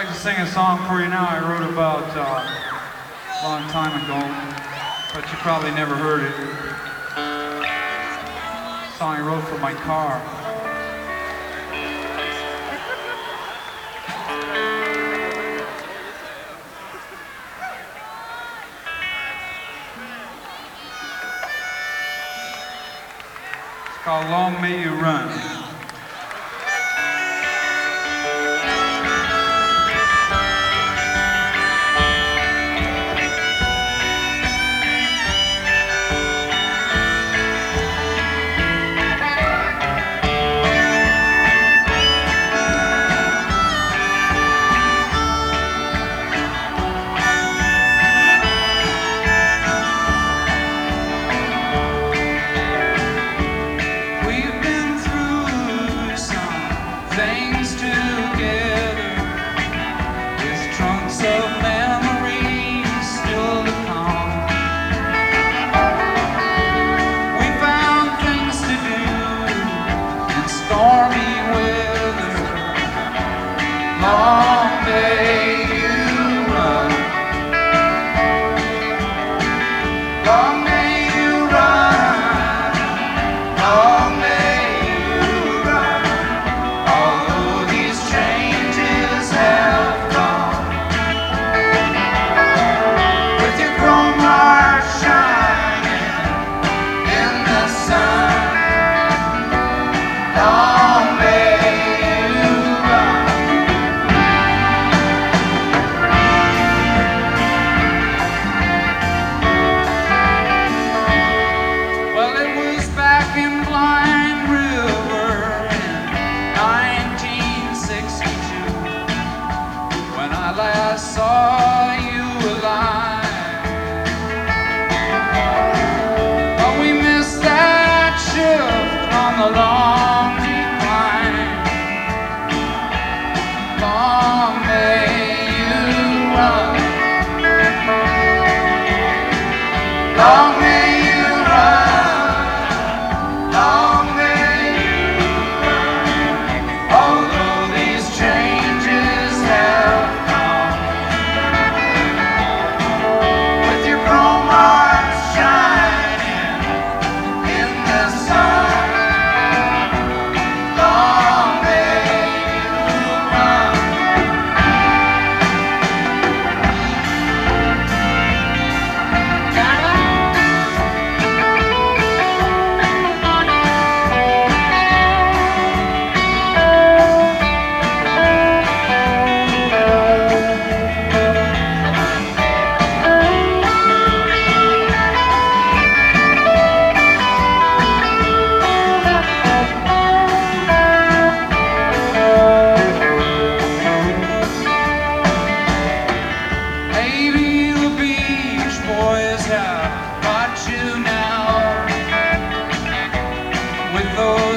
like to sing a song for you now I wrote about a long time ago, but you probably never heard it. A song I wrote for my car. It's called Long May You Run. Things together with trunks of memories still to come. We found things to do in stormy weather. Long may you run. Long may you run. Long may you run. I saw you alive, but we missed that shift on the long decline. Long may you run. Long may you run. Long may you run. Although these changes have got you now with those